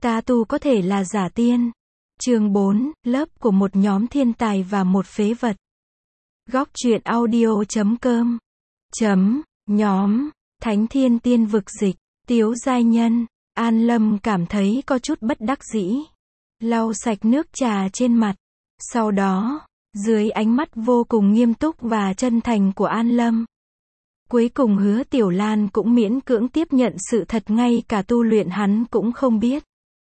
Ta tu có thể là giả tiên. Chương 4, lớp của một nhóm thiên tài và một phế vật. Góc truyện audio.com. Nhóm, Thánh Thiên Tiên Vực Dịch, Tiếu Giai Nhân. An Lâm cảm thấy có chút bất đắc dĩ. Lau sạch nước trà trên mặt. Sau đó, dưới ánh mắt vô cùng nghiêm túc và chân thành của An Lâm, cuối cùng Hứa Tiểu Lan cũng miễn cưỡng tiếp nhận sự thật ngay cả tu luyện hắn cũng không biết.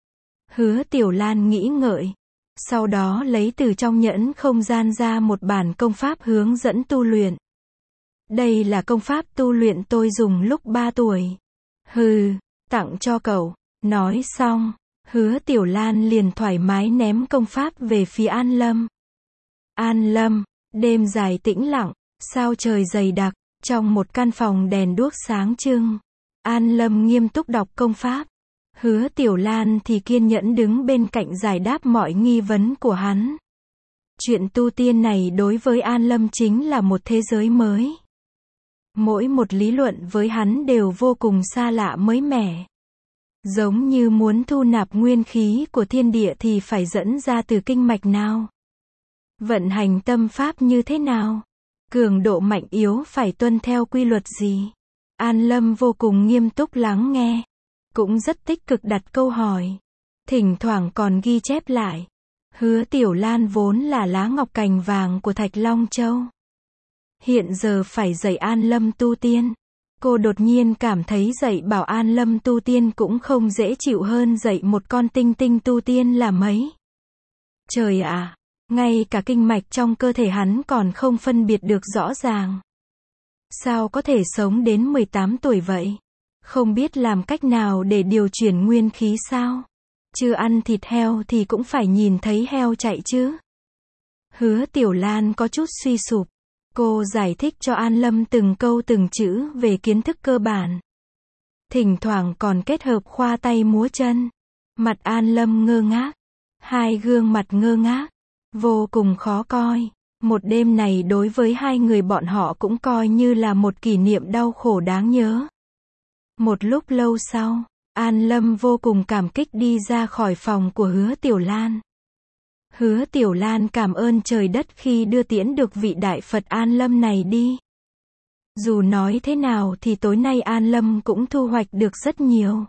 Hứa Tiểu Lan nghĩ ngợi, sau đó lấy từ trong nhẫn không gian ra một bản công pháp hướng dẫn tu luyện. Đây là công pháp tu luyện tôi dùng lúc 3 tuổi. Hừ, tặng cho cậu. Nói xong, Hứa Tiểu Lan liền thoải mái ném công pháp về phía An Lâm. An Lâm, đêm dài tĩnh lặng, sao trời dày đặc, trong một căn phòng đèn đuốc sáng trưng. An Lâm nghiêm túc đọc công pháp. Hứa Tiểu Lan thì kiên nhẫn đứng bên cạnh giải đáp mọi nghi vấn của hắn. Chuyện tu tiên này đối với An Lâm chính là một thế giới mới. Mỗi một lý luận với hắn đều vô cùng xa lạ mới mẻ. Giống như muốn thu nạp nguyên khí của thiên địa thì phải dẫn ra từ kinh mạch nào? Vận hành tâm pháp như thế nào? Cường độ mạnh yếu phải tuân theo quy luật gì? An Lâm vô cùng nghiêm túc lắng nghe, cũng rất tích cực đặt câu hỏi, thỉnh thoảng còn ghi chép lại. Hứa Tiểu Lan vốn là lá ngọc cành vàng của Thạch Long Châu, hiện giờ phải dạy An Lâm tu tiên. Cô đột nhiên cảm thấy dạy bảo An Lâm tu tiên cũng không dễ chịu hơn dạy một con tinh tinh tu tiên là mấy. Trời ạ, ngay cả kinh mạch trong cơ thể hắn còn không phân biệt được rõ ràng. Sao có thể sống đến 18 tuổi vậy? Không biết làm cách nào để điều chuyển nguyên khí sao? Chưa ăn thịt heo thì cũng phải nhìn thấy heo chạy chứ. Hứa Tiểu Lan có chút suy sụp. Cô giải thích cho An Lâm từng câu từng chữ về kiến thức cơ bản. Thỉnh thoảng còn kết hợp khoa tay múa chân. Mặt An Lâm ngơ ngác. Hai gương mặt ngơ ngác, vô cùng khó coi. Một đêm này đối với hai người bọn họ cũng coi như là một kỷ niệm đau khổ đáng nhớ. Một lúc lâu sau, An Lâm vô cùng cảm kích đi ra khỏi phòng của Hứa Tiểu Lan. Hứa Tiểu Lan cảm ơn trời đất khi đưa tiễn được vị đại Phật An Lâm này đi. Dù nói thế nào thì tối nay An Lâm cũng thu hoạch được rất nhiều.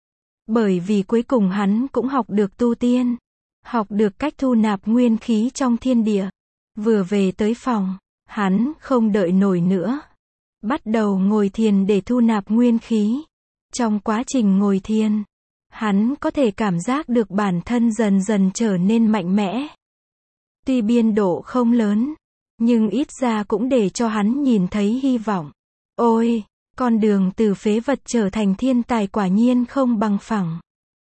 Bởi vì cuối cùng hắn cũng học được tu tiên, học được cách thu nạp nguyên khí trong thiên địa. Vừa về tới phòng, hắn không đợi nổi nữa, bắt đầu ngồi thiền để thu nạp nguyên khí. Trong quá trình ngồi thiền, hắn có thể cảm giác được bản thân dần dần trở nên mạnh mẽ. Tuy biên độ không lớn, nhưng ít ra cũng để cho hắn nhìn thấy hy vọng. Ôi, con đường từ phế vật trở thành thiên tài quả nhiên không bằng phẳng.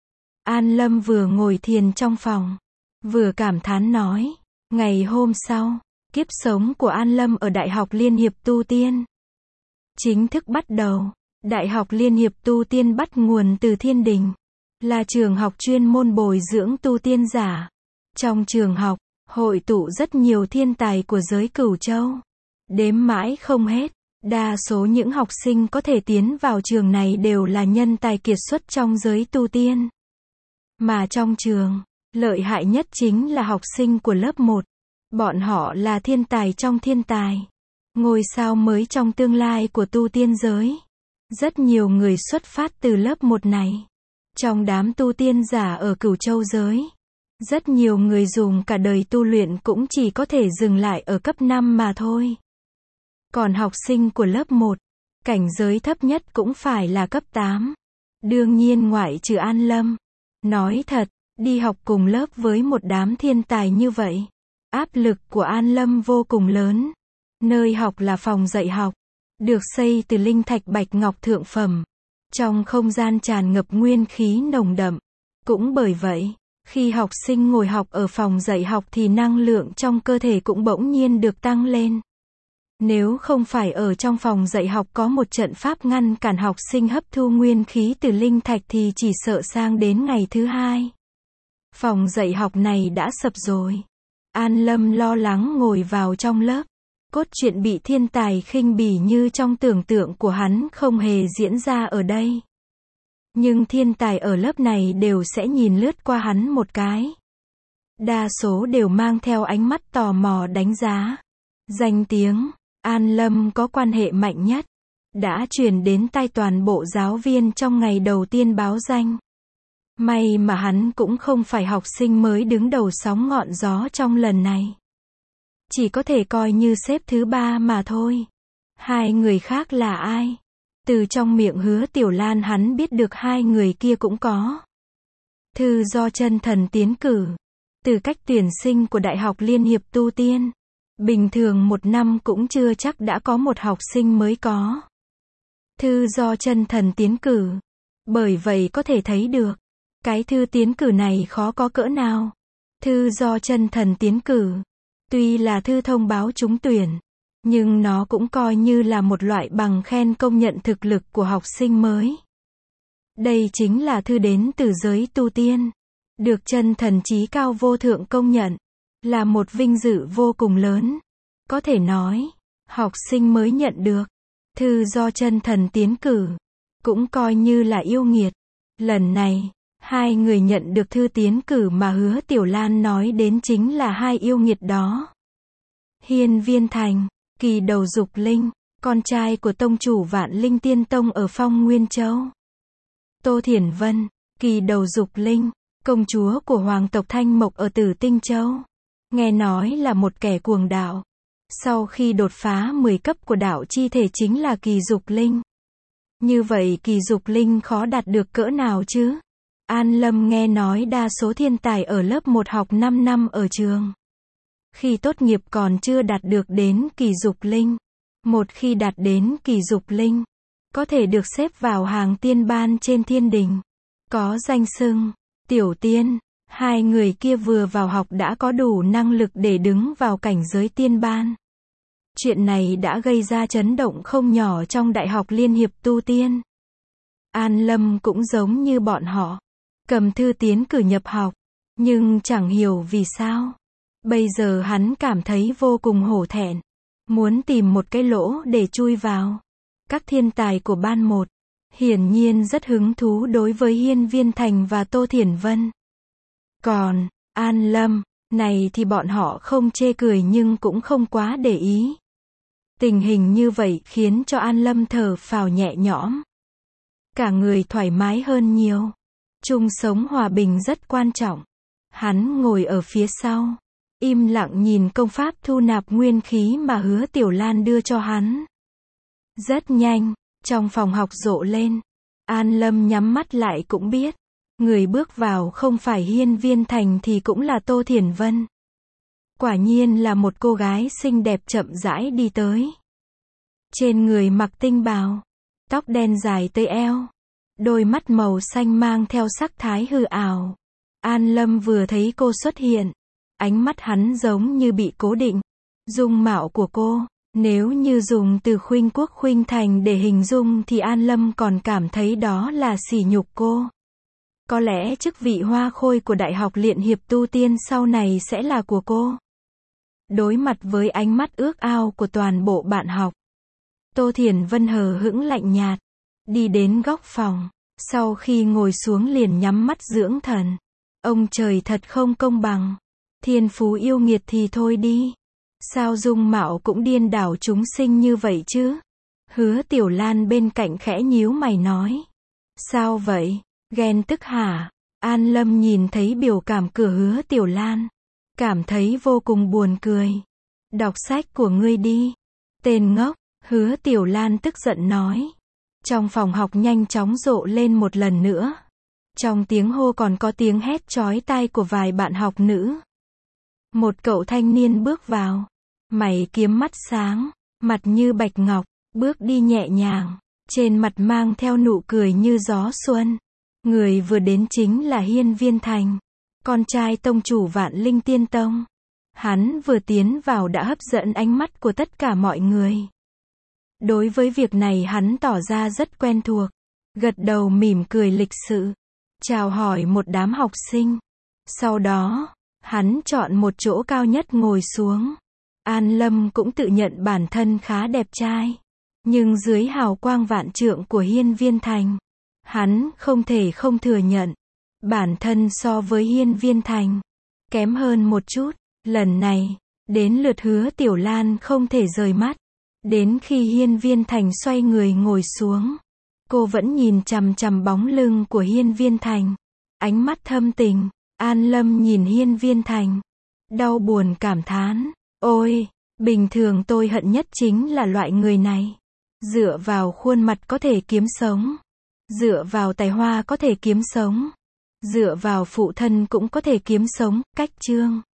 An Lâm vừa ngồi thiền trong phòng, vừa cảm thán nói. Ngày hôm sau, kiếp sống của An Lâm ở Đại học Liên hiệp Tu Tiên chính thức bắt đầu. Đại học Liên hiệp Tu Tiên bắt nguồn từ Thiên Đình, là trường học chuyên môn bồi dưỡng tu tiên giả. Trong trường học, hội tụ rất nhiều thiên tài của giới Cửu Châu. Đếm mãi không hết, đa số những học sinh có thể tiến vào trường này đều là nhân tài kiệt xuất trong giới tu tiên. Mà trong trường, lợi hại nhất chính là học sinh của lớp 1. Bọn họ là thiên tài trong thiên tài, ngôi sao mới trong tương lai của tu tiên giới. Rất nhiều người xuất phát từ lớp 1 này. Trong đám tu tiên giả ở Cửu Châu giới, rất nhiều người dùng cả đời tu luyện cũng chỉ có thể dừng lại ở cấp 5 mà thôi. Còn học sinh của lớp 1, cảnh giới thấp nhất cũng phải là cấp 8. Đương nhiên ngoại trừ An Lâm. Nói thật, đi học cùng lớp với một đám thiên tài như vậy, áp lực của An Lâm vô cùng lớn. Nơi học là phòng dạy học, được xây từ linh thạch bạch ngọc thượng phẩm. Trong không gian tràn ngập nguyên khí nồng đậm. Cũng bởi vậy, khi học sinh ngồi học ở phòng dạy học thì năng lượng trong cơ thể cũng bỗng nhiên được tăng lên. Nếu không phải ở trong phòng dạy học có một trận pháp ngăn cản học sinh hấp thu nguyên khí từ linh thạch thì chỉ sợ sang đến ngày thứ 2, phòng dạy học này đã sập rồi. An Lâm lo lắng ngồi vào trong lớp. Cốt truyện bị thiên tài khinh bỉ như trong tưởng tượng của hắn không hề diễn ra ở đây. Nhưng thiên tài ở lớp này đều sẽ nhìn lướt qua hắn một cái. Đa số đều mang theo ánh mắt tò mò đánh giá. Danh tiếng, An Lâm có quan hệ mạnh nhất, đã truyền đến tai toàn bộ giáo viên trong ngày đầu tiên báo danh. May mà hắn cũng không phải học sinh mới đứng đầu sóng ngọn gió trong lần này. Chỉ có thể coi như xếp thứ 3 mà thôi. Hai người khác là ai? Từ trong miệng Hứa Tiểu Lan hắn biết được hai người kia cũng có thư do chân thần tiến cử. Từ cách tuyển sinh của Đại học Liên hiệp Tu Tiên, bình thường một năm cũng chưa chắc đã có một học sinh mới có thư do chân thần tiến cử. Bởi vậy có thể thấy được, cái thư tiến cử này khó có cỡ nào. Thư do chân thần tiến cử, tuy là thư thông báo trúng tuyển, nhưng nó cũng coi như là một loại bằng khen công nhận thực lực của học sinh mới. Đây chính là thư đến từ giới tu tiên, được chân thần chí cao vô thượng công nhận, là một vinh dự vô cùng lớn. Có thể nói, học sinh mới nhận được thư do chân thần tiến cử, cũng coi như là yêu nghiệt. Lần này, hai người nhận được thư tiến cử mà Hứa Tiểu Lan nói đến chính là hai yêu nghiệt đó. Hiên Viên Thành, Kỳ Đầu Dục Linh, con trai của tông chủ Vạn Linh Tiên Tông ở Phong Nguyên Châu. Tô Thiển Vân, Kỳ Đầu Dục Linh, công chúa của hoàng tộc Thanh Mộc ở Tử Tinh Châu. Nghe nói là một kẻ cuồng đạo. Sau khi đột phá 10 cấp của đạo chi thể chính là Kỳ Dục Linh. Như vậy Kỳ Dục Linh khó đạt được cỡ nào chứ? An Lâm nghe nói đa số thiên tài ở lớp 1 học 5 năm ở trường. Khi tốt nghiệp còn chưa đạt được đến Kỳ Dục Linh. Một khi đạt đến Kỳ Dục Linh, có thể được xếp vào hàng tiên ban trên thiên đình. Có danh xưng tiểu tiên. Hai người kia vừa vào học đã có đủ năng lực để đứng vào cảnh giới tiên ban. Chuyện này đã gây ra chấn động không nhỏ trong Đại học Liên hiệp Tu Tiên. An Lâm cũng giống như bọn họ, cầm thư tiến cử nhập học, nhưng chẳng hiểu vì sao. Bây giờ hắn cảm thấy vô cùng hổ thẹn, muốn tìm một cái lỗ để chui vào. Các thiên tài của ban 1, hiển nhiên rất hứng thú đối với Hiên Viên Thành và Tô Thiển Vân. Còn, An Lâm, này thì bọn họ không chê cười nhưng cũng không quá để ý. Tình hình như vậy khiến cho An Lâm thở phào nhẹ nhõm. Cả người thoải mái hơn nhiều. Chung sống hòa bình rất quan trọng. Hắn ngồi ở phía sau, im lặng nhìn công pháp thu nạp nguyên khí mà Hứa Tiểu Lan đưa cho hắn. Rất nhanh, trong phòng học rộ lên. An Lâm nhắm mắt lại cũng biết, người bước vào không phải Hiên Viên Thành thì cũng là Tô Thiển Vân. Quả nhiên là một cô gái xinh đẹp chậm rãi đi tới. Trên người mặc tinh bào, tóc đen dài tới eo, đôi mắt màu xanh mang theo sắc thái hư ảo. An Lâm vừa thấy cô xuất hiện, ánh mắt hắn giống như bị cố định. Dung mạo của cô, nếu như dùng từ khuynh quốc khuynh thành để hình dung thì An Lâm còn cảm thấy đó là sỉ nhục cô. Có lẽ chức vị hoa khôi của Đại học Liên hiệp Tu Tiên sau này sẽ là của cô. Đối mặt với ánh mắt ước ao của toàn bộ bạn học, Tô Thiển Vân hờ hững lạnh nhạt, đi đến góc phòng, sau khi ngồi xuống liền nhắm mắt dưỡng thần. Ông trời thật không công bằng, thiên phú yêu nghiệt thì thôi đi, sao dung mạo cũng điên đảo chúng sinh như vậy chứ? Hứa Tiểu Lan bên cạnh khẽ nhíu mày nói. Sao vậy? Ghen tức hả? An Lâm nhìn thấy biểu cảm của Hứa Tiểu Lan, cảm thấy vô cùng buồn cười. Đọc sách của ngươi đi. Tên ngốc, Hứa Tiểu Lan tức giận nói. Trong phòng học nhanh chóng rộ lên một lần nữa. Trong tiếng hô còn có tiếng hét chói tai của vài bạn học nữ. Một cậu thanh niên bước vào, mày kiếm mắt sáng, mặt như bạch ngọc, bước đi nhẹ nhàng, trên mặt mang theo nụ cười như gió xuân. Người vừa đến chính là Hiên Viên Thành, con trai tông chủ Vạn Linh Tiên Tông. Hắn vừa tiến vào đã hấp dẫn ánh mắt của tất cả mọi người. Đối với việc này hắn tỏ ra rất quen thuộc, gật đầu mỉm cười lịch sự, chào hỏi một đám học sinh. Sau đó, hắn chọn một chỗ cao nhất ngồi xuống. An Lâm cũng tự nhận bản thân khá đẹp trai, nhưng dưới hào quang vạn trượng của Hiên Viên Thành, Hắn không thể không thừa nhận. Bản thân so với Hiên Viên Thành, kém hơn một chút. Lần này, đến lượt Hứa Tiểu Lan không thể rời mắt. Đến khi Hiên Viên Thành xoay người ngồi xuống, cô vẫn nhìn chằm chằm bóng lưng của Hiên Viên Thành. Ánh mắt thâm tình. An Lâm nhìn Hiên Viên Thành, đau buồn cảm thán. Ôi, bình thường tôi hận nhất chính là loại người này. Dựa vào khuôn mặt có thể kiếm sống. Dựa vào tài hoa có thể kiếm sống. Dựa vào phụ thân cũng có thể kiếm sống. Cách Chương